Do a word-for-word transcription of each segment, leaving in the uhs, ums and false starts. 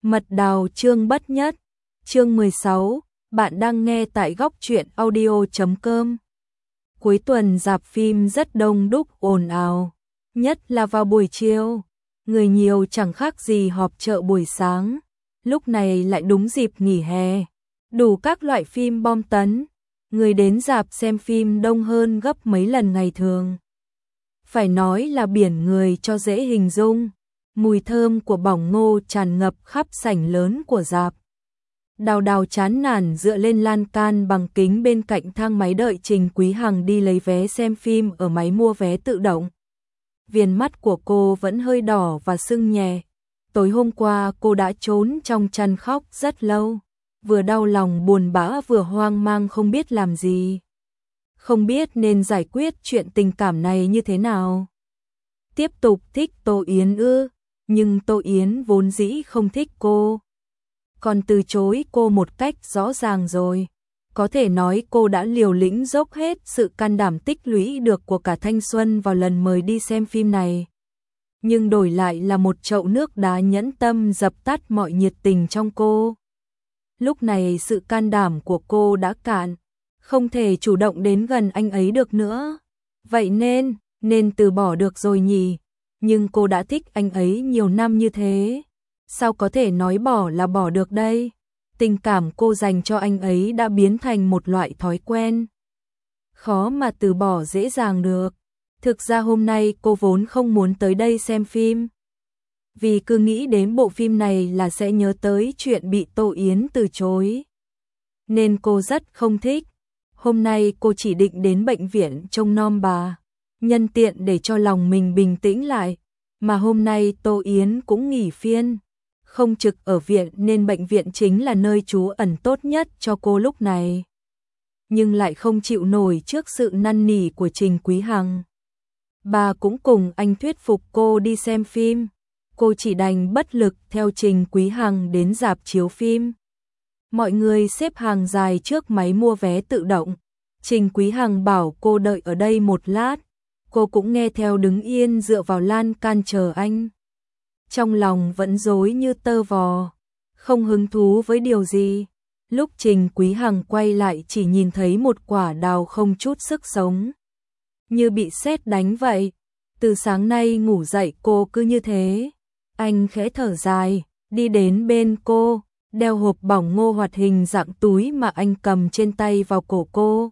Mật đào chương bất nhất, chương mười sáu, bạn đang nghe tại góc truyện audio chấm com. Cuối tuần rạp phim rất đông đúc ồn ào, nhất là vào buổi chiều, người nhiều chẳng khác gì họp chợ buổi sáng, lúc này lại đúng dịp nghỉ hè, đủ các loại phim bom tấn, người đến rạp xem phim đông hơn gấp mấy lần ngày thường. Phải nói là biển người cho dễ hình dung. Mùi thơm của bỏng ngô tràn ngập khắp sảnh lớn của rạp. Đào Đào chán nản dựa lên lan can bằng kính bên cạnh thang máy đợi Trình Quý Hằng đi lấy vé xem phim ở máy mua vé tự động. Viền mắt của cô vẫn hơi đỏ và sưng nhẹ. Tối hôm qua cô đã trốn trong chăn khóc rất lâu, vừa đau lòng buồn bã vừa hoang mang không biết làm gì. Không biết nên giải quyết chuyện tình cảm này như thế nào. Tiếp tục thích Tô Yến ư? Nhưng Tô Yến vốn dĩ không thích cô. Còn từ chối cô một cách rõ ràng rồi. Có thể nói cô đã liều lĩnh dốc hết sự can đảm tích lũy được của cả thanh xuân vào lần mời đi xem phim này. Nhưng đổi lại là một chậu nước đá nhẫn tâm dập tắt mọi nhiệt tình trong cô. Lúc này sự can đảm của cô đã cạn, không thể chủ động đến gần anh ấy được nữa. Vậy nên, nên từ bỏ được rồi nhỉ? Nhưng cô đã thích anh ấy nhiều năm như thế, sao có thể nói bỏ là bỏ được đây? Tình cảm cô dành cho anh ấy đã biến thành một loại thói quen, khó mà từ bỏ dễ dàng được. Thực ra hôm nay cô vốn không muốn tới đây xem phim, vì cứ nghĩ đến bộ phim này là sẽ nhớ tới chuyện bị Tô Yến từ chối, nên cô rất không thích. Hôm nay cô chỉ định đến bệnh viện trông nom bà, nhân tiện để cho lòng mình bình tĩnh lại. Mà hôm nay Tô Yến cũng nghỉ phiên, không trực ở viện nên bệnh viện chính là nơi trú ẩn tốt nhất cho cô lúc này. Nhưng lại không chịu nổi trước sự năn nỉ của Trình Quý Hằng. Bà cũng cùng anh thuyết phục cô đi xem phim, cô chỉ đành bất lực theo Trình Quý Hằng đến rạp chiếu phim. Mọi người xếp hàng dài trước máy mua vé tự động. Trình Quý Hằng bảo cô đợi ở đây một lát. Cô cũng nghe theo đứng yên dựa vào lan can chờ anh. Trong lòng vẫn rối như tơ vò, không hứng thú với điều gì. Lúc Trình Quý Hằng quay lại chỉ nhìn thấy một quả đào không chút sức sống, như bị sét đánh vậy. Từ sáng nay ngủ dậy cô cứ như thế. Anh khẽ thở dài, đi đến bên cô, đeo hộp bỏng ngô hoạt hình dạng túi mà anh cầm trên tay vào cổ cô.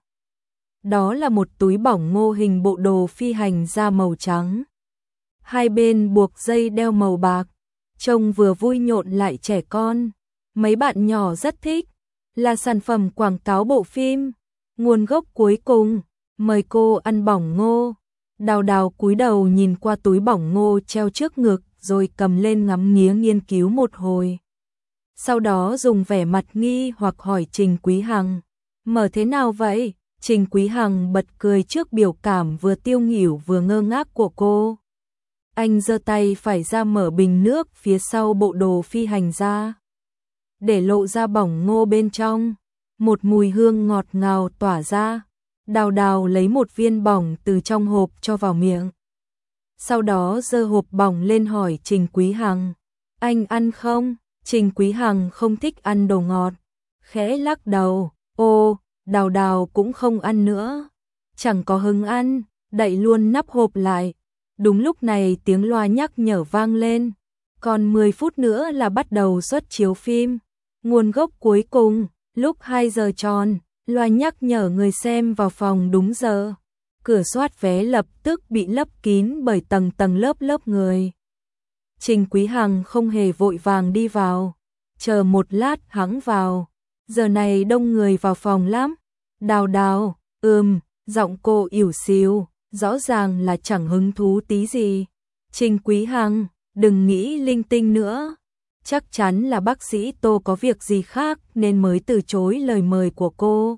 Đó là một túi bỏng ngô hình bộ đồ phi hành da màu trắng. Hai bên buộc dây đeo màu bạc, trông vừa vui nhộn lại trẻ con. Mấy bạn nhỏ rất thích, là sản phẩm quảng cáo bộ phim. Nguồn gốc cuối cùng, mời cô ăn bỏng ngô. Đào Đào cúi đầu nhìn qua túi bỏng ngô treo trước ngực rồi cầm lên ngắm nghía nghiên cứu một hồi. Sau đó dùng vẻ mặt nghi hoặc hỏi Trình Quý Hằng, mở thế nào vậy? Trình Quý Hằng bật cười trước biểu cảm vừa tiêu nghỉu vừa ngơ ngác của cô. Anh giơ tay phải ra mở bình nước phía sau bộ đồ phi hành ra, để lộ ra bỏng ngô bên trong. Một mùi hương ngọt ngào tỏa ra. Đào Đào lấy một viên bỏng từ trong hộp cho vào miệng. Sau đó giơ hộp bỏng lên hỏi Trình Quý Hằng, anh ăn không? Trình Quý Hằng không thích ăn đồ ngọt, khẽ lắc đầu. Ô, Đào Đào cũng không ăn nữa, chẳng có hứng ăn, đậy luôn nắp hộp lại. Đúng lúc này tiếng loa nhắc nhở vang lên, còn mười phút nữa là bắt đầu suất chiếu phim. Nguồn gốc cuối cùng, lúc hai giờ tròn, loa nhắc nhở người xem vào phòng đúng giờ. Cửa soát vé lập tức bị lấp kín bởi tầng tầng lớp lớp người. Trình Quý Hằng không hề vội vàng đi vào, chờ một lát hẵng vào. Giờ này đông người vào phòng lắm. Đào Đào, ừm, giọng cô ỉu xìu, rõ ràng là chẳng hứng thú tí gì. Trình Quý Hằng, đừng nghĩ linh tinh nữa. Chắc chắn là bác sĩ Tô có việc gì khác nên mới từ chối lời mời của cô.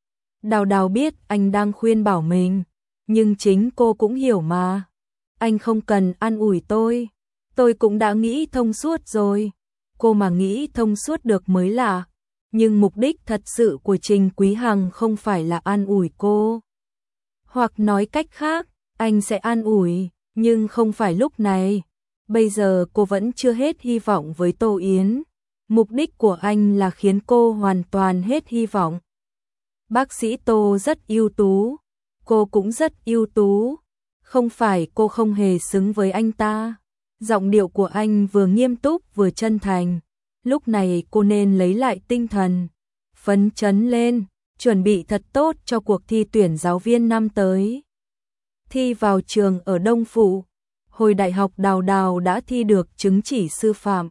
Đào Đào biết anh đang khuyên bảo mình, nhưng chính cô cũng hiểu mà. Anh không cần an ủi tôi, tôi cũng đã nghĩ thông suốt rồi. Cô mà nghĩ thông suốt được mới lạ. Nhưng mục đích thật sự của Trình Quý Hằng không phải là an ủi cô. Hoặc nói cách khác, anh sẽ an ủi, nhưng không phải lúc này. Bây giờ cô vẫn chưa hết hy vọng với Tô Yến, Mục đích của anh là khiến cô hoàn toàn hết hy vọng. Bác sĩ Tô rất ưu tú, cô cũng rất ưu tú, không phải cô không hề xứng với anh ta. Giọng điệu của anh vừa nghiêm túc vừa chân thành, lúc này cô nên lấy lại tinh thần, phấn chấn lên, chuẩn bị thật tốt cho cuộc thi tuyển giáo viên năm tới. Thi vào trường ở Đông Phụ, hồi đại học Đào Đào đã thi được chứng chỉ sư phạm.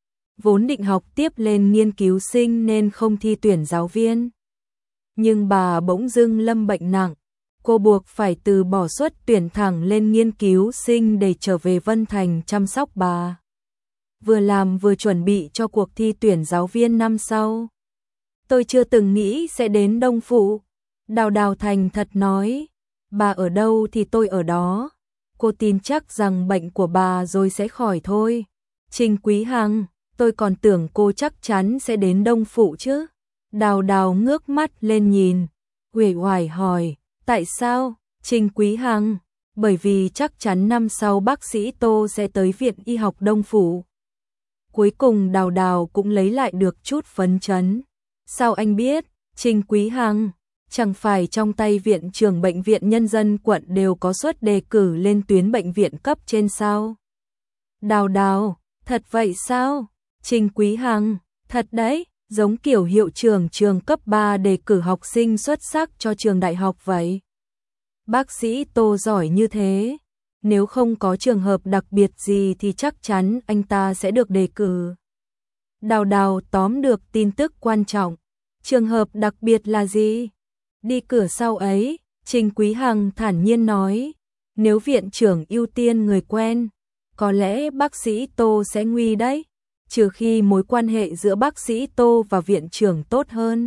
Vốn định học tiếp lên nghiên cứu sinh nên không thi tuyển giáo viên. Nhưng bà bỗng dưng lâm bệnh nặng, cô buộc phải từ bỏ suất tuyển thẳng lên nghiên cứu sinh để trở về Vân Thành chăm sóc bà. Vừa làm vừa chuẩn bị cho cuộc thi tuyển giáo viên năm sau. Tôi chưa từng nghĩ sẽ đến Đông Phụ. Đào Đào thành thật nói, bà ở đâu thì tôi ở đó. Cô tin chắc rằng bệnh của bà rồi sẽ khỏi thôi. Trình Quý Hằng, tôi còn tưởng cô chắc chắn sẽ đến Đông Phụ chứ. Đào Đào ngước mắt lên nhìn, uể oải hỏi, tại sao? Trình Quý Hằng, bởi vì chắc chắn năm sau bác sĩ Tô sẽ tới Viện Y học Đông Phụ. Cuối cùng Đào Đào cũng lấy lại được chút phấn chấn. Sao anh biết? Trình Quý Hằng, chẳng phải trong tay viện trưởng bệnh viện nhân dân quận đều có suất đề cử lên tuyến bệnh viện cấp trên sao? Đào Đào, thật vậy sao? Trình Quý Hằng, thật đấy, giống kiểu hiệu trưởng trường cấp ba đề cử học sinh xuất sắc cho trường đại học vậy. Bác sĩ Tô giỏi như thế, nếu không có trường hợp đặc biệt gì thì chắc chắn anh ta sẽ được đề cử. Đào Đào tóm được tin tức quan trọng. Trường hợp đặc biệt là gì? Đi cửa sau ấy, Trình Quý Hằng thản nhiên nói, nếu viện trưởng ưu tiên người quen, có lẽ bác sĩ Tô sẽ nguy đấy, trừ khi mối quan hệ giữa bác sĩ Tô và viện trưởng tốt hơn.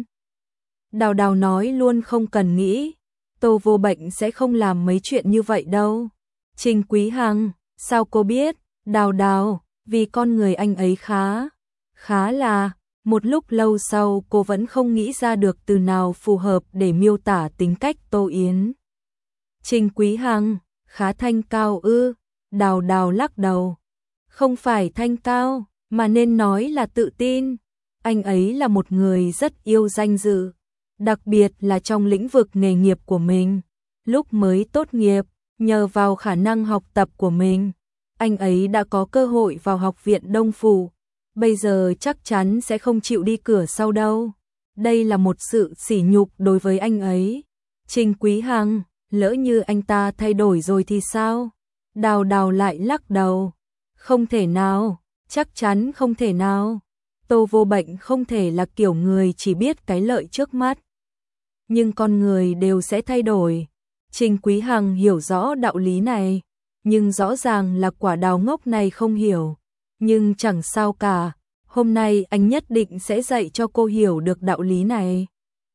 Đào Đào nói luôn không cần nghĩ, Tô vô bệnh sẽ không làm mấy chuyện như vậy đâu. Trình Quý Hằng, sao cô biết? Đào Đào, vì con người anh ấy khá, khá là... Một lúc lâu sau cô vẫn không nghĩ ra được từ nào phù hợp để miêu tả tính cách Tô Yến. Trình Quý Hằng, khá thanh cao ư? Đào Đào lắc đầu. Không phải thanh cao, mà nên nói là tự tin. Anh ấy là một người rất yêu danh dự, đặc biệt là trong lĩnh vực nghề nghiệp của mình. Lúc mới tốt nghiệp, nhờ vào khả năng học tập của mình, anh ấy đã có cơ hội vào Học viện Đông Phụ. Bây giờ chắc chắn sẽ không chịu đi cửa sau đâu. Đây là một sự sỉ nhục đối với anh ấy. Trình Quý Hằng, lỡ như anh ta thay đổi rồi thì sao? Đào Đào lại lắc đầu. Không thể nào, chắc chắn không thể nào. Tô vô bệnh không thể là kiểu người chỉ biết cái lợi trước mắt. Nhưng con người đều sẽ thay đổi. Trình Quý Hằng hiểu rõ đạo lý này, nhưng rõ ràng là quả đào ngốc này không hiểu. Nhưng chẳng sao cả, hôm nay anh nhất định sẽ dạy cho cô hiểu được đạo lý này.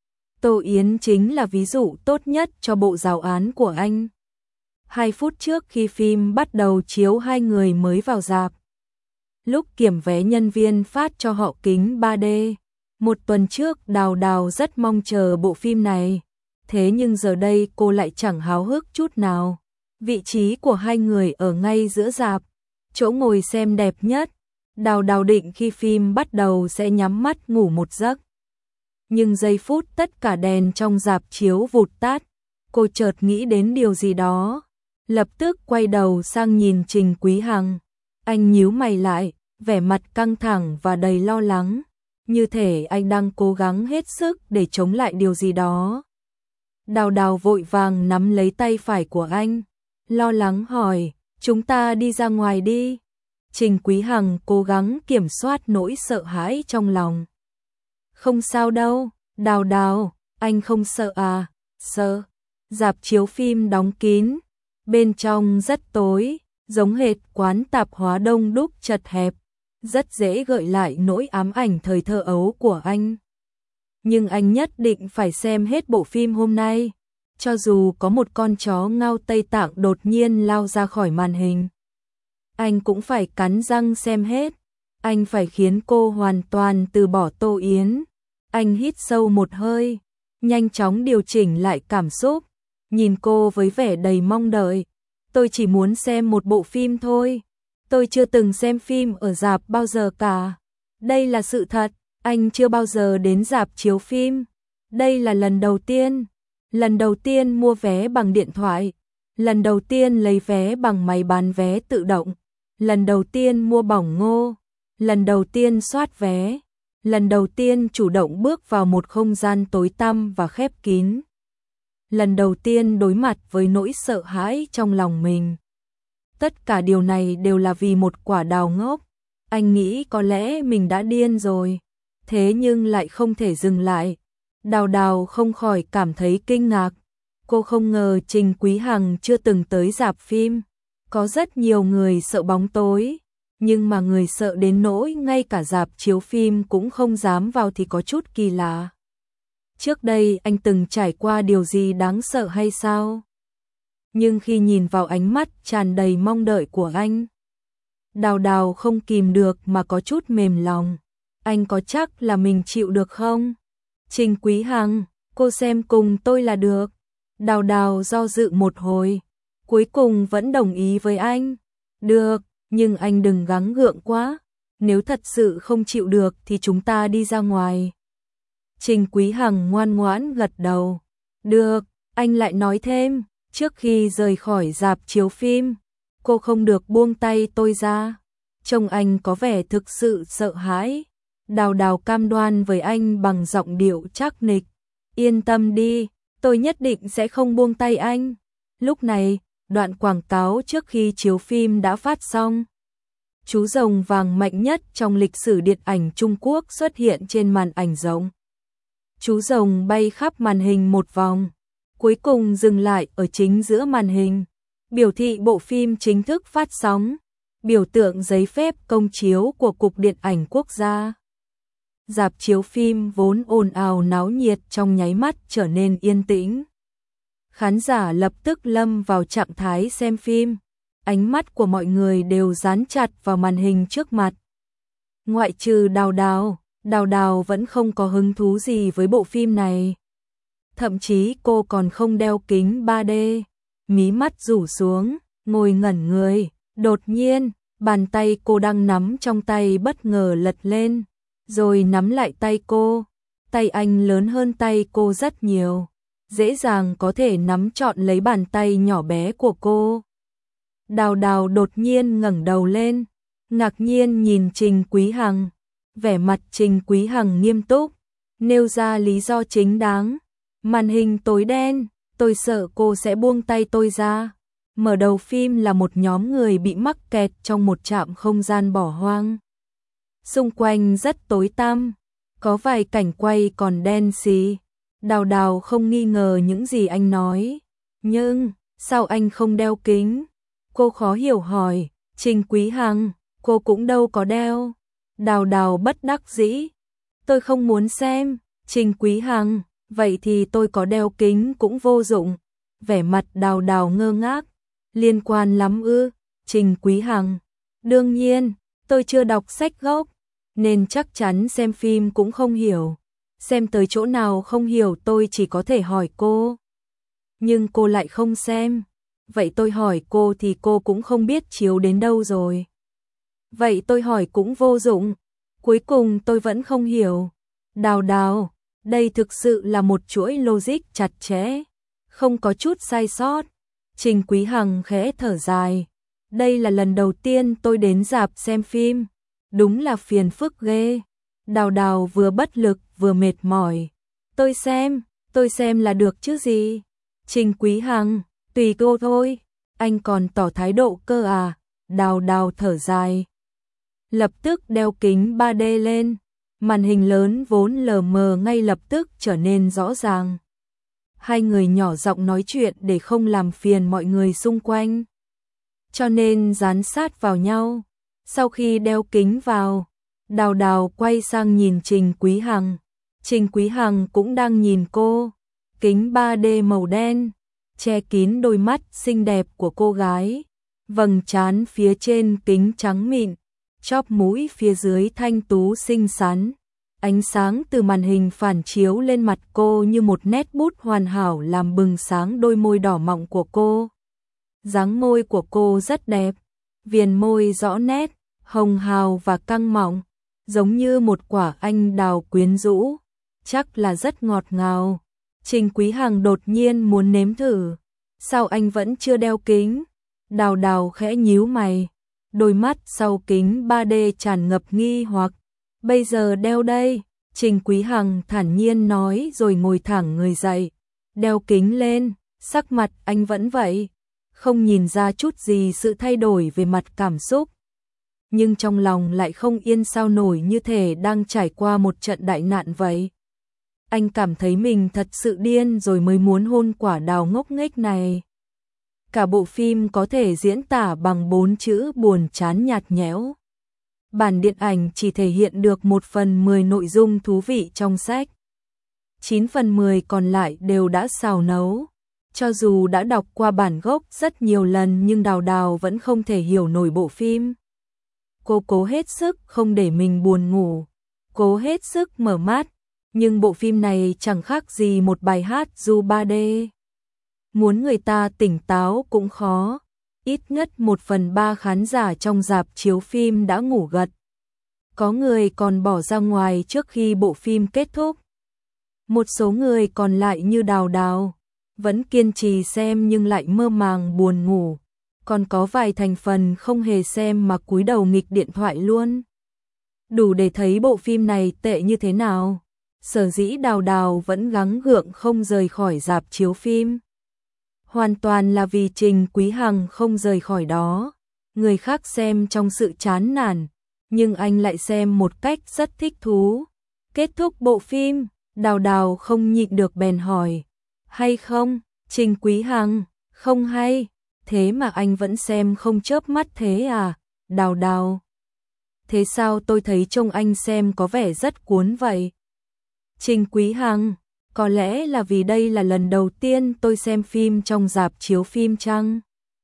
Tô Yến chính là ví dụ tốt nhất cho bộ giáo án của anh. Hai phút trước khi phim bắt đầu chiếu hai người mới vào rạp. Lúc kiểm vé nhân viên phát cho họ kính ba D. Một tuần trước Đào Đào rất mong chờ bộ phim này. Thế nhưng giờ đây cô lại chẳng háo hức chút nào. Vị trí của hai người ở ngay giữa rạp, chỗ ngồi xem đẹp nhất. Đào Đào định khi phim bắt đầu sẽ nhắm mắt ngủ một giấc. Nhưng giây phút tất cả đèn trong rạp chiếu vụt tắt, cô chợt nghĩ đến điều gì đó, lập tức quay đầu sang nhìn Trình Quý Hằng. Anh nhíu mày lại, vẻ mặt căng thẳng và đầy lo lắng, như thể anh đang cố gắng hết sức để chống lại điều gì đó. Đào Đào vội vàng nắm lấy tay phải của anh, lo lắng hỏi, chúng ta đi ra ngoài đi. Trình Quý Hằng cố gắng kiểm soát nỗi sợ hãi trong lòng. Không sao đâu, Đào Đào, anh không sợ à? Sợ. Rạp chiếu phim đóng kín, bên trong rất tối, giống hệt quán tạp hóa đông đúc chật hẹp, rất dễ gợi lại nỗi ám ảnh thời thơ ấu của anh. Nhưng anh nhất định phải xem hết bộ phim hôm nay, cho dù có một con chó ngao Tây Tạng đột nhiên lao ra khỏi màn hình. Anh cũng phải cắn răng xem hết, anh phải khiến cô hoàn toàn từ bỏ Tô Yến. Anh hít sâu một hơi, nhanh chóng điều chỉnh lại cảm xúc, nhìn cô với vẻ đầy mong đợi. Tôi chỉ muốn xem một bộ phim thôi, tôi chưa từng xem phim ở rạp bao giờ cả. Đây là sự thật, anh chưa bao giờ đến rạp chiếu phim. Đây là lần đầu tiên. Lần đầu tiên mua vé bằng điện thoại. Lần đầu tiên lấy vé bằng máy bán vé tự động. Lần đầu tiên mua bỏng ngô. Lần đầu tiên soát vé. Lần đầu tiên chủ động bước vào một không gian tối tăm và khép kín. Lần đầu tiên đối mặt với nỗi sợ hãi trong lòng mình. Tất cả điều này đều là vì một quả đào ngốc. Anh nghĩ có lẽ mình đã điên rồi. Thế nhưng lại không thể dừng lại. Đào Đào không khỏi cảm thấy kinh ngạc. Cô không ngờ Trình Quý Hằng chưa từng tới rạp phim. Có rất nhiều người sợ bóng tối. Nhưng mà người sợ đến nỗi ngay cả rạp chiếu phim cũng không dám vào thì có chút kỳ lạ. Trước đây anh từng trải qua điều gì đáng sợ hay sao? Nhưng khi nhìn vào ánh mắt tràn đầy mong đợi của anh, Đào Đào không kìm được mà có chút mềm lòng. Anh có chắc là mình chịu được không? Trình Quý Hằng, cô xem cùng tôi là được. Đào Đào do dự một hồi, cuối cùng vẫn đồng ý với anh. Được, nhưng anh đừng gắng gượng quá. Nếu thật sự không chịu được thì chúng ta đi ra ngoài. Trình Quý Hằng ngoan ngoãn gật đầu. Được, anh lại nói thêm, trước khi rời khỏi rạp chiếu phim, cô không được buông tay tôi ra. Trông anh có vẻ thực sự sợ hãi. Đào Đào cam đoan với anh bằng giọng điệu chắc nịch. Yên tâm đi, tôi nhất định sẽ không buông tay anh. Lúc này, đoạn quảng cáo trước khi chiếu phim đã phát xong. Chú rồng vàng mạnh nhất trong lịch sử điện ảnh Trung Quốc xuất hiện trên màn ảnh rộng. Chú rồng bay khắp màn hình một vòng, cuối cùng dừng lại ở chính giữa màn hình, biểu thị bộ phim chính thức phát sóng, biểu tượng giấy phép công chiếu của Cục Điện ảnh Quốc gia. Rạp chiếu phim vốn ồn ào náo nhiệt trong nháy mắt trở nên yên tĩnh. Khán giả lập tức lâm vào trạng thái xem phim, ánh mắt của mọi người đều dán chặt vào màn hình trước mặt. Ngoại trừ Đào Đào, Đào Đào vẫn không có hứng thú gì với bộ phim này. Thậm chí cô còn không đeo kính ba D, mí mắt rủ xuống, ngồi ngẩn người. Đột nhiên, bàn tay cô đang nắm trong tay bất ngờ lật lên, rồi nắm lại tay cô. Tay anh lớn hơn tay cô rất nhiều, dễ dàng có thể nắm trọn lấy bàn tay nhỏ bé của cô. Đào Đào đột nhiên ngẩng đầu lên, ngạc nhiên nhìn Trình Quý Hằng. Vẻ mặt Trình Quý Hằng nghiêm túc, nêu ra lý do chính đáng. Màn hình tối đen, tôi sợ cô sẽ buông tay tôi ra. Mở đầu phim là một nhóm người bị mắc kẹt trong một trạm không gian bỏ hoang. Xung quanh rất tối tăm, có vài cảnh quay còn đen xì. Đào Đào không nghi ngờ những gì anh nói. Nhưng, sao anh không đeo kính? Cô khó hiểu hỏi. Trình Quý Hằng, cô cũng đâu có đeo. Đào Đào bất đắc dĩ. Tôi không muốn xem. Trình Quý Hằng, vậy thì tôi có đeo kính cũng vô dụng. Vẻ mặt Đào Đào ngơ ngác. Liên quan lắm ư? Trình Quý Hằng, đương nhiên, tôi chưa đọc sách gốc, nên chắc chắn xem phim cũng không hiểu. Xem tới chỗ nào không hiểu tôi chỉ có thể hỏi cô. Nhưng cô lại không xem. Vậy tôi hỏi cô thì cô cũng không biết chiếu đến đâu rồi. Vậy tôi hỏi cũng vô dụng. Cuối cùng tôi vẫn không hiểu. Đào Đào, đây thực sự là một chuỗi logic chặt chẽ, không có chút sai sót. Trình Quý Hằng khẽ thở dài. Đây là lần đầu tiên tôi đến rạp xem phim. Đúng là phiền phức ghê. Đào Đào vừa bất lực vừa mệt mỏi. Tôi xem, tôi xem là được chứ gì. Trình Quý Hằng, tùy cô thôi. Anh còn tỏ thái độ cơ à? Đào Đào thở dài. Lập tức đeo kính ba D lên. Màn hình lớn vốn lờ mờ ngay lập tức trở nên rõ ràng. Hai người nhỏ giọng nói chuyện để không làm phiền mọi người xung quanh, cho nên dán sát vào nhau. Sau khi đeo kính vào, Đào Đào quay sang nhìn Trình Quý Hằng. Trình Quý Hằng cũng đang nhìn cô. Kính ba D màu đen che kín đôi mắt xinh đẹp của cô gái, vầng trán phía trên kính trắng mịn, chóp mũi phía dưới thanh tú xinh xắn. Ánh sáng từ màn hình phản chiếu lên mặt cô như một nét bút hoàn hảo làm bừng sáng đôi môi đỏ mọng của cô. Dáng môi của cô rất đẹp, viền môi rõ nét, hồng hào và căng mọng, giống như một quả anh đào quyến rũ, chắc là rất ngọt ngào. Trình Quý Hằng đột nhiên muốn nếm thử. Sao anh vẫn chưa đeo kính? Đào Đào khẽ nhíu mày, đôi mắt sau kính ba D tràn ngập nghi hoặc. Bây giờ đeo đây, Trình Quý Hằng thản nhiên nói rồi ngồi thẳng người dậy, đeo kính lên. Sắc mặt anh vẫn vậy, không nhìn ra chút gì sự thay đổi về mặt cảm xúc. Nhưng trong lòng lại không yên sao nổi, như thể đang trải qua một trận đại nạn vậy. Anh cảm thấy mình thật sự điên rồi mới muốn hôn quả đào ngốc nghếch này. Cả bộ phim có thể diễn tả bằng bốn chữ buồn chán nhạt nhẽo. Bản điện ảnh chỉ thể hiện được một phần mười nội dung thú vị trong sách. chín phần mười còn lại đều đã xào nấu. Cho dù đã đọc qua bản gốc rất nhiều lần nhưng Đào Đào vẫn không thể hiểu nổi bộ phim. Cô cố hết sức không để mình buồn ngủ, cố hết sức mở mắt, nhưng bộ phim này chẳng khác gì một bài hát ru ba D. Muốn người ta tỉnh táo cũng khó, ít nhất một phần ba khán giả trong rạp chiếu phim đã ngủ gật. Có người còn bỏ ra ngoài trước khi bộ phim kết thúc. Một số người còn lại như Đào Đào, vẫn kiên trì xem nhưng lại mơ màng buồn ngủ. Còn có vài thành phần không hề xem mà cúi đầu nghịch điện thoại luôn. Đủ để thấy bộ phim này tệ như thế nào. Sở dĩ Đào Đào vẫn gắng gượng không rời khỏi rạp chiếu phim. Hoàn toàn là vì Trình Quý Hằng không rời khỏi đó. Người khác xem trong sự chán nản, nhưng anh lại xem một cách rất thích thú. Kết thúc bộ phim, Đào Đào không nhịn được bèn hỏi. Hay không? Trình Quý Hằng, không hay. Thế mà anh vẫn xem không chớp mắt thế à? Đào Đào. Thế sao tôi thấy trông anh xem có vẻ rất cuốn vậy? Trình Quý Hằng, có lẽ là vì đây là lần đầu tiên tôi xem phim trong rạp chiếu phim chăng?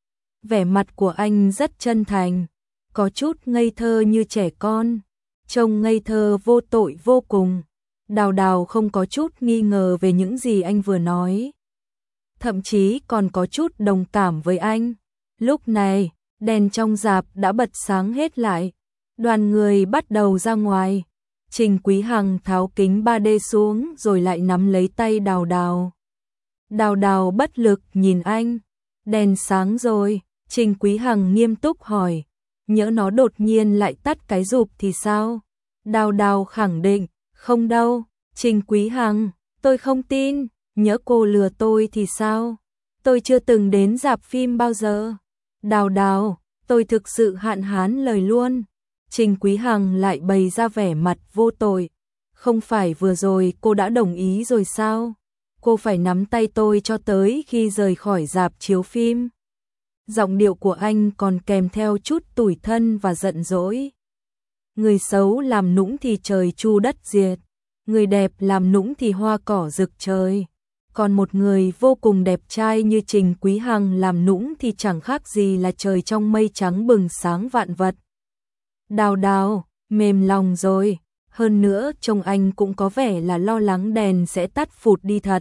Vẻ mặt của anh rất chân thành, có chút ngây thơ như trẻ con, trông ngây thơ vô tội vô cùng. Đào Đào không có chút nghi ngờ về những gì anh vừa nói. Thậm chí còn có chút đồng cảm với anh. Lúc này, đèn trong rạp đã bật sáng hết lại. Đoàn người bắt đầu ra ngoài. Trình Quý Hằng tháo kính ba D xuống rồi lại nắm lấy tay Đào Đào. Đào Đào bất lực nhìn anh. Đèn sáng rồi, Trình Quý Hằng nghiêm túc hỏi. Nhỡ nó đột nhiên lại tắt cái rụp thì sao? Đào Đào khẳng định, không đâu. Trình Quý Hằng, tôi không tin. Nhỡ cô lừa tôi thì sao? Tôi chưa từng đến rạp phim bao giờ. Đào Đào, tôi thực sự hạn hán lời luôn. Trình Quý Hằng lại bày ra vẻ mặt vô tội. Không phải vừa rồi cô đã đồng ý rồi sao? Cô phải nắm tay tôi cho tới khi rời khỏi rạp chiếu phim. Giọng điệu của anh còn kèm theo chút tủi thân và giận dỗi. Người xấu làm nũng thì trời chu đất diệt. Người đẹp làm nũng thì hoa cỏ rực trời. Còn một người vô cùng đẹp trai như Trình Quý Hằng làm nũng thì chẳng khác gì là trời trong mây trắng bừng sáng vạn vật. Đào Đào, mềm lòng rồi. Hơn nữa trông anh cũng có vẻ là lo lắng đèn sẽ tắt phụt đi thật.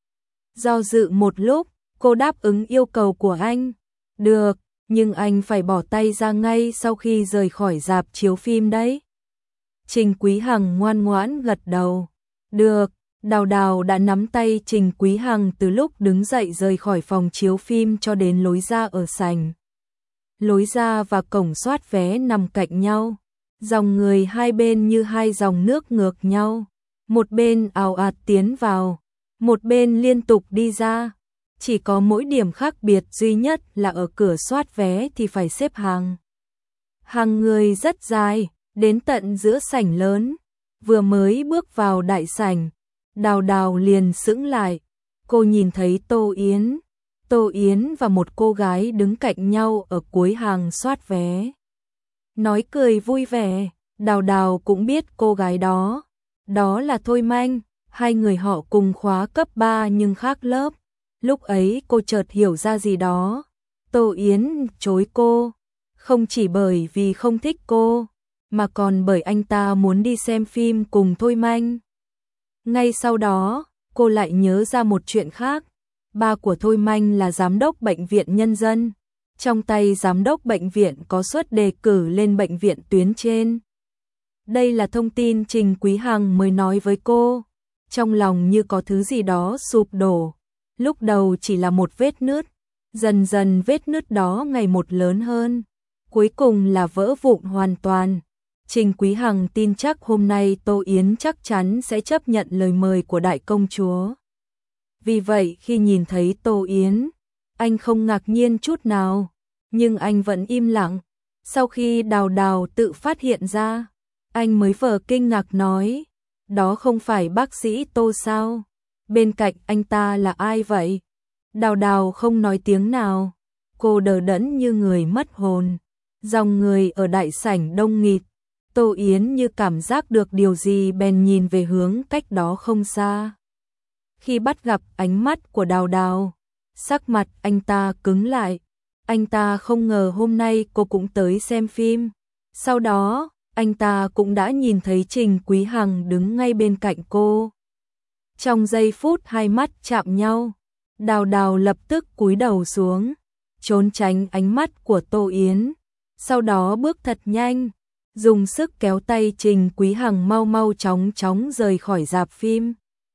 Do dự một lúc, cô đáp ứng yêu cầu của anh. Được, nhưng anh phải bỏ tay ra ngay sau khi rời khỏi rạp chiếu phim đấy. Trình Quý Hằng ngoan ngoãn gật đầu. Được. Đào Đào đã nắm tay Trình Quý Hằng từ lúc đứng dậy rời khỏi phòng chiếu phim cho đến lối ra ở sảnh. Lối ra và cổng soát vé nằm cạnh nhau. Dòng người hai bên như hai dòng nước ngược nhau. Một bên ào ạt tiến vào, một bên liên tục đi ra. Chỉ có mỗi điểm khác biệt duy nhất là ở cửa soát vé thì phải xếp hàng. Hàng người rất dài, đến tận giữa sảnh lớn. Vừa mới bước vào đại sảnh, Đào Đào liền sững lại. Cô nhìn thấy Tô Yến. Tô Yến và một cô gái đứng cạnh nhau ở cuối hàng soát vé. Nói cười vui vẻ, Đào Đào cũng biết cô gái đó. Đó là Thôi Manh, hai người họ cùng khóa cấp ba nhưng khác lớp. Lúc ấy cô chợt hiểu ra gì đó. Tô Yến chối cô, không chỉ bởi vì không thích cô, mà còn bởi anh ta muốn đi xem phim cùng Thôi Manh. Ngay sau đó, cô lại nhớ ra một chuyện khác. Ba của Thôi Manh là giám đốc bệnh viện nhân dân. Trong tay giám đốc bệnh viện có suất đề cử lên bệnh viện tuyến trên. Đây là thông tin Trình Quý Hằng mới nói với cô. Trong lòng như có thứ gì đó sụp đổ. Lúc đầu chỉ là một vết nứt, dần dần vết nứt đó ngày một lớn hơn. Cuối cùng là vỡ vụn hoàn toàn. Trình Quý Hằng tin chắc hôm nay Tô Yến chắc chắn sẽ chấp nhận lời mời của đại công chúa. Vì vậy khi nhìn thấy Tô Yến, anh không ngạc nhiên chút nào, nhưng anh vẫn im lặng. Sau khi Đào Đào tự phát hiện ra, anh mới vờ kinh ngạc nói, đó không phải bác sĩ Tô sao? Bên cạnh anh ta là ai vậy? Đào Đào không nói tiếng nào, cô đờ đẫn như người mất hồn. Dòng người ở đại sảnh đông nghịt, Tô Yến như cảm giác được điều gì bèn nhìn về hướng cách đó không xa. Khi bắt gặp ánh mắt của Đào Đào, sắc mặt anh ta cứng lại. Anh ta không ngờ hôm nay cô cũng tới xem phim. Sau đó, anh ta cũng đã nhìn thấy Trình Quý Hằng đứng ngay bên cạnh cô. Trong giây phút hai mắt chạm nhau, Đào Đào lập tức cúi đầu xuống, trốn tránh ánh mắt của Tô Yến. Sau đó bước thật nhanh, dùng sức kéo tay Trình Quý Hằng mau mau chóng chóng rời khỏi rạp phim.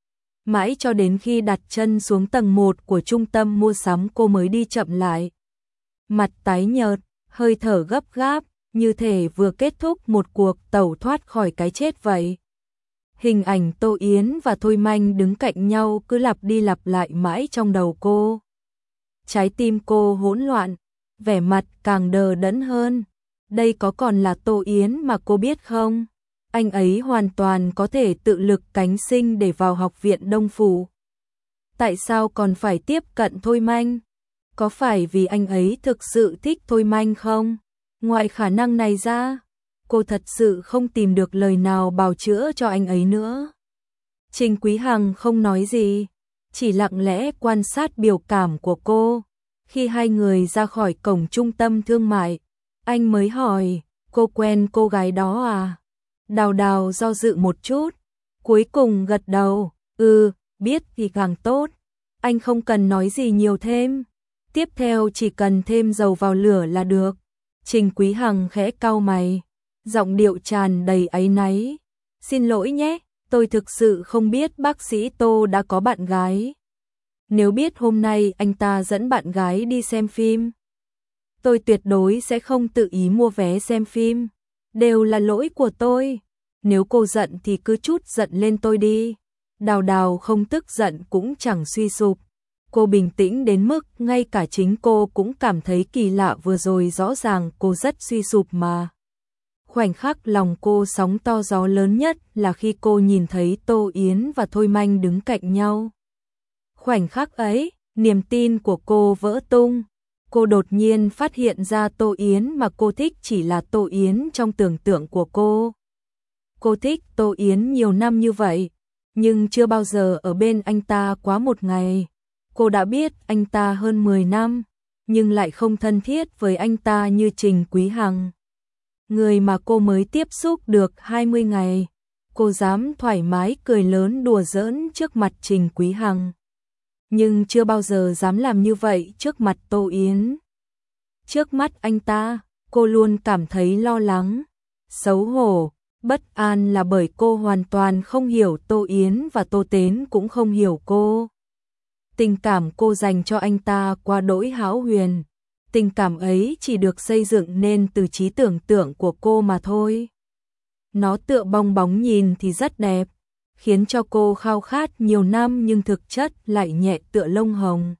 Mãi cho đến khi đặt chân xuống tầng một của trung tâm mua sắm cô mới đi chậm lại. Mặt tái nhợt, hơi thở gấp gáp, như thể vừa kết thúc một cuộc tẩu thoát khỏi cái chết vậy. Hình ảnh Tô Yến và Thôi Manh đứng cạnh nhau cứ lặp đi lặp lại mãi trong đầu cô. Trái tim cô hỗn loạn, vẻ mặt càng đờ đẫn hơn. Đây có còn là Tô Yến mà cô biết không? Anh ấy hoàn toàn có thể tự lực cánh sinh để vào học viện Đông Phủ. Tại sao còn phải tiếp cận Thôi Manh? Có phải vì anh ấy thực sự thích Thôi Manh không? Ngoài khả năng này ra, cô thật sự không tìm được lời nào bào chữa cho anh ấy nữa. Trình Quý Hằng không nói gì, chỉ lặng lẽ quan sát biểu cảm của cô. Khi hai người ra khỏi cổng trung tâm thương mại, anh mới hỏi, cô quen cô gái đó à? Đào Đào do dự một chút, cuối cùng gật đầu, ừ, biết thì càng tốt. Anh không cần nói gì nhiều thêm. Tiếp theo chỉ cần thêm dầu vào lửa là được. Trình Quý Hằng khẽ cau mày, giọng điệu tràn đầy áy náy. Xin lỗi nhé, tôi thực sự không biết bác sĩ Tô đã có bạn gái. Nếu biết hôm nay anh ta dẫn bạn gái đi xem phim, tôi tuyệt đối sẽ không tự ý mua vé xem phim. Đều là lỗi của tôi. Nếu cô giận thì cứ trút giận lên tôi đi. Đào Đào không tức giận cũng chẳng suy sụp. Cô bình tĩnh đến mức ngay cả chính cô cũng cảm thấy kỳ lạ, vừa rồi rõ ràng cô rất suy sụp mà. Khoảnh khắc lòng cô sóng to gió lớn nhất là khi cô nhìn thấy Tô Yến và Thôi Manh đứng cạnh nhau. Khoảnh khắc ấy, niềm tin của cô vỡ tung. Cô đột nhiên phát hiện ra Tô Yến mà cô thích chỉ là Tô Yến trong tưởng tượng của cô. Cô thích Tô Yến nhiều năm như vậy, nhưng chưa bao giờ ở bên anh ta quá một ngày. Cô đã biết anh ta hơn mười năm, nhưng lại không thân thiết với anh ta như Trình Quý Hằng. Người mà cô mới tiếp xúc được hai mươi ngày, cô dám thoải mái cười lớn đùa giỡn trước mặt Trình Quý Hằng. Nhưng chưa bao giờ dám làm như vậy trước mặt Tô Yến. Trước mắt anh ta, cô luôn cảm thấy lo lắng, xấu hổ, bất an là bởi cô hoàn toàn không hiểu Tô Yến và Tô Tến cũng không hiểu cô. Tình cảm cô dành cho anh ta quá đỗi hão huyền. Tình cảm ấy chỉ được xây dựng nên từ trí tưởng tượng của cô mà thôi. Nó tựa bong bóng nhìn thì rất đẹp, khiến cho cô khao khát nhiều năm nhưng thực chất lại nhẹ tựa lông hồng.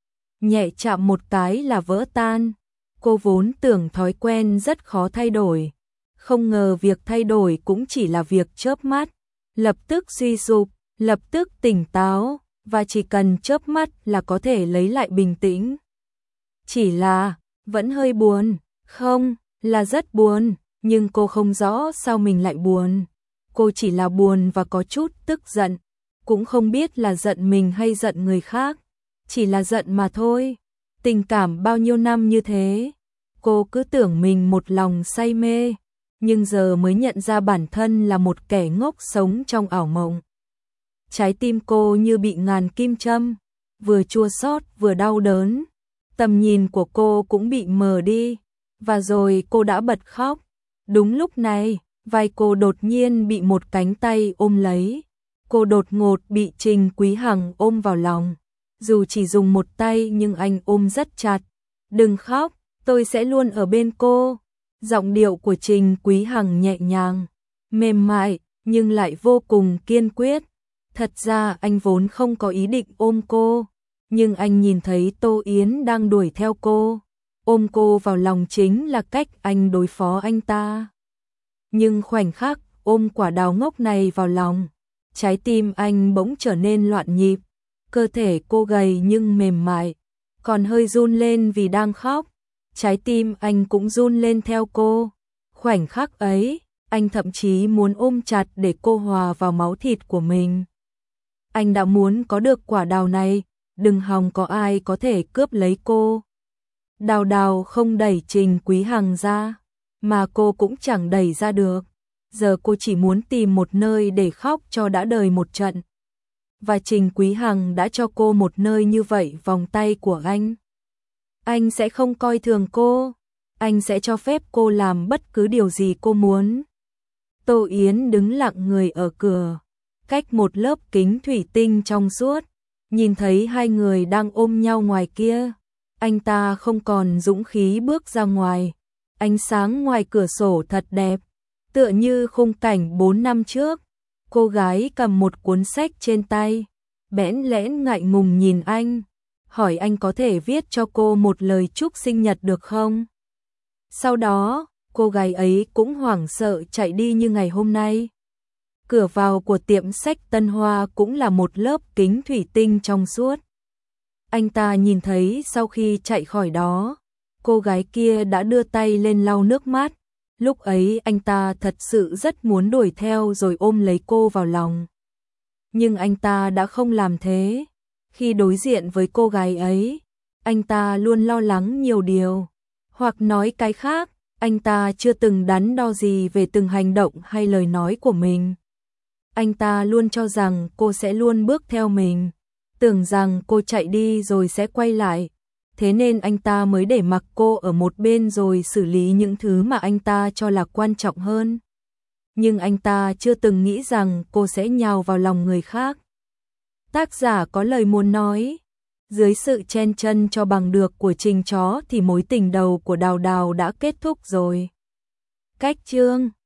Nhẹ chạm một cái là vỡ tan. Cô vốn tưởng thói quen rất khó thay đổi. Không ngờ việc thay đổi cũng chỉ là việc chớp mắt. Lập tức suy sụp, lập tức tỉnh táo, và chỉ cần chớp mắt là có thể lấy lại bình tĩnh. Chỉ là, vẫn hơi buồn, không, là rất buồn, nhưng cô không rõ sao mình lại buồn. Cô chỉ là buồn và có chút tức giận, cũng không biết là giận mình hay giận người khác, chỉ là giận mà thôi. Tình cảm bao nhiêu năm như thế, cô cứ tưởng mình một lòng say mê, nhưng giờ mới nhận ra bản thân là một kẻ ngốc sống trong ảo mộng. Trái tim cô như bị ngàn kim châm, vừa chua xót vừa đau đớn. Tầm nhìn của cô cũng bị mờ đi, và rồi cô đã bật khóc. Đúng lúc này, Vai cô đột nhiên bị một cánh tay ôm lấy. Cô đột ngột bị Trình Quý Hằng ôm vào lòng. Dù chỉ dùng một tay nhưng anh ôm rất chặt. Đừng khóc, tôi sẽ luôn ở bên cô. Giọng điệu của Trình Quý Hằng nhẹ nhàng, mềm mại, nhưng lại vô cùng kiên quyết. Thật ra anh vốn không có ý định ôm cô, nhưng anh nhìn thấy Tô Yến đang đuổi theo cô. Ôm cô vào lòng chính là cách anh đối phó anh ta. Nhưng khoảnh khắc ôm quả đào ngốc này vào lòng, trái tim anh bỗng trở nên loạn nhịp. Cơ thể cô gầy nhưng mềm mại, còn hơi run lên vì đang khóc. Trái tim anh cũng run lên theo cô. Khoảnh khắc ấy, anh thậm chí muốn ôm chặt để cô hòa vào máu thịt của mình. Anh đã muốn có được quả đào này, đừng hòng có ai có thể cướp lấy cô. Đào Đào không đẩy Trình Quý Hằng ra, mà cô cũng chẳng đẩy ra được. Giờ cô chỉ muốn tìm một nơi để khóc cho đã đời một trận. Và Trình Quý Hằng đã cho cô một nơi như vậy, vòng tay của anh. Anh sẽ không coi thường cô, anh sẽ cho phép cô làm bất cứ điều gì cô muốn. Tô Yến đứng lặng người ở cửa, cách một lớp kính thủy tinh trong suốt, nhìn thấy hai người đang ôm nhau ngoài kia. Anh ta không còn dũng khí bước ra ngoài. Ánh sáng ngoài cửa sổ thật đẹp, tựa như khung cảnh bốn năm trước. Cô gái cầm một cuốn sách trên tay, bẽn lẽn ngại ngùng nhìn anh, hỏi anh có thể viết cho cô một lời chúc sinh nhật được không? Sau đó, cô gái ấy cũng hoảng sợ chạy đi như ngày hôm nay. Cửa vào của tiệm sách Tân Hoa cũng là một lớp kính thủy tinh trong suốt. Anh ta nhìn thấy sau khi chạy khỏi đó, cô gái kia đã đưa tay lên lau nước mắt. Lúc ấy anh ta thật sự rất muốn đuổi theo rồi ôm lấy cô vào lòng. Nhưng anh ta đã không làm thế. Khi đối diện với cô gái ấy, anh ta luôn lo lắng nhiều điều. Hoặc nói cái khác, anh ta chưa từng đắn đo gì về từng hành động hay lời nói của mình. Anh ta luôn cho rằng cô sẽ luôn bước theo mình, tưởng rằng cô chạy đi rồi sẽ quay lại. Thế nên anh ta mới để mặc cô ở một bên rồi xử lý những thứ mà anh ta cho là quan trọng hơn. Nhưng anh ta chưa từng nghĩ rằng cô sẽ nhào vào lòng người khác. Tác giả có lời muốn nói, dưới sự chen chân cho bằng được của Trình Chó thì mối tình đầu của Đào Đào đã kết thúc rồi. Cách chương